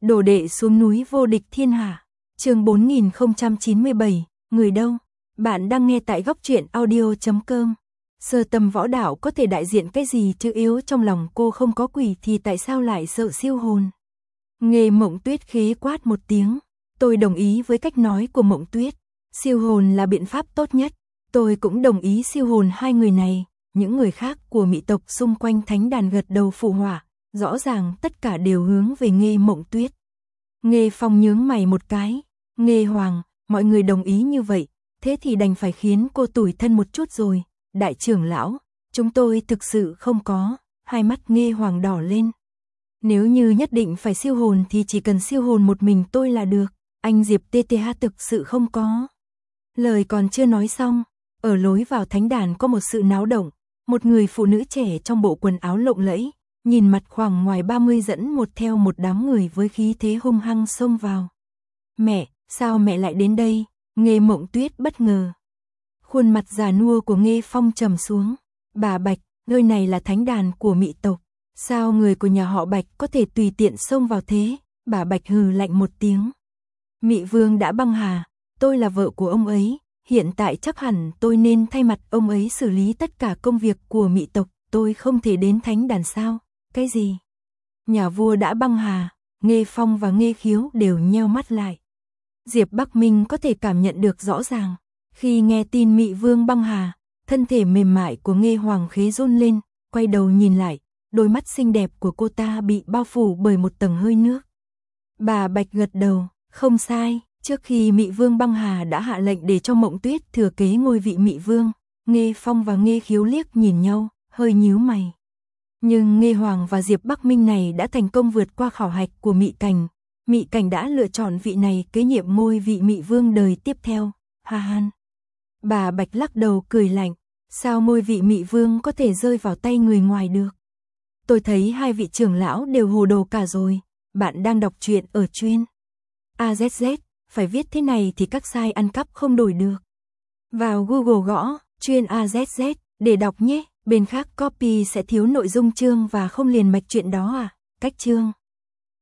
Đồ đệ xuống núi vô địch thiên hạ. Chương 4097, người đâu? Bạn đang nghe tại góc truyện audio.com. Sơ tâm võ đạo có thể đại diện cái gì chứ, yếu trong lòng cô không có quỷ thì tại sao lại sợ siêu hồn? Nghe Mộng Tuyết khế quát một tiếng. Tôi đồng ý với cách nói của Mộng Tuyết. Siêu hồn là biện pháp tốt nhất. Tôi cũng đồng ý siêu hồn hai người này. Những người khác của Mị tộc xung quanh thánh đàn gật đầu phụ họa. Rõ ràng tất cả đều hướng về Nghe Mộng Tuyết. Nghe Phong nhướng mày một cái. Nghe Hoàng, mọi người đồng ý như vậy, thế thì đành phải khiến cô tủi thân một chút rồi. Đại trưởng lão, chúng tôi thực sự không có. Hai mắt Nghe Hoàng đỏ lên. Nếu như nhất định phải siêu hồn thì chỉ cần siêu hồn một mình tôi là được. Anh Diệp TTH thực sự không có. Lời còn chưa nói xong, ở lối vào thánh đàn có một sự náo động. Một người phụ nữ trẻ trong bộ quần áo lộng lẫy, nhìn mặt khoảng ngoài 30 dẫn một theo một đám người với khí thế hung hăng xông vào. Mẹ, sao mẹ lại đến đây? Nghe Mộng Tuyết bất ngờ. Khuôn mặt già nua của Nghe Phong trầm xuống. Bà Bạch, nơi này là thánh đàn của Mị tộc. Sao người của nhà họ Bạch có thể tùy tiện xông vào thế? Bà Bạch hừ lạnh một tiếng. Mị Vương đã băng hà, tôi là vợ của ông ấy. Hiện tại chắc hẳn tôi nên thay mặt ông ấy xử lý tất cả công việc của Mị tộc. Tôi không thể đến thánh đàn sao? Cái gì? Nhà vua đã băng hà. Nghe Phong và Nghe Khiếu đều nheo mắt lại. Diệp Bắc Minh có thể cảm nhận được rõ ràng. Khi nghe tin Mị Vương băng hà, thân thể mềm mại của Nghe Hoàng khế run lên, quay đầu nhìn lại, đôi mắt xinh đẹp của cô ta bị bao phủ bởi một tầng hơi nước. Bà Bạch gật đầu, không sai, trước khi Mị Vương băng hà đã hạ lệnh để cho Mộng Tuyết thừa kế ngôi vị Mị Vương. Nghe Phong và Nghe Khiếu liếc nhìn nhau, hơi nhíu mày. Nhưng Nghe Hoàng và Diệp Bắc Minh này đã thành công vượt qua khảo hạch của Mị Cảnh. Mị Cảnh đã lựa chọn vị này kế nhiệm ngôi vị Mị Vương đời tiếp theo. Ha han. Bà Bạch lắc đầu cười lạnh. Sao ngôi vị Mị Vương có thể rơi vào tay người ngoài được? Tôi thấy hai vị trưởng lão đều hồ đồ cả rồi. Bạn đang đọc truyện ở chuyên AZZ, phải viết thế này thì các site ăn cắp không đổi được. Vào Google gõ chuyên AZZ để đọc nhé. Bên khác copy sẽ thiếu nội dung chương và không liền mạch chuyện đó à? Cách chương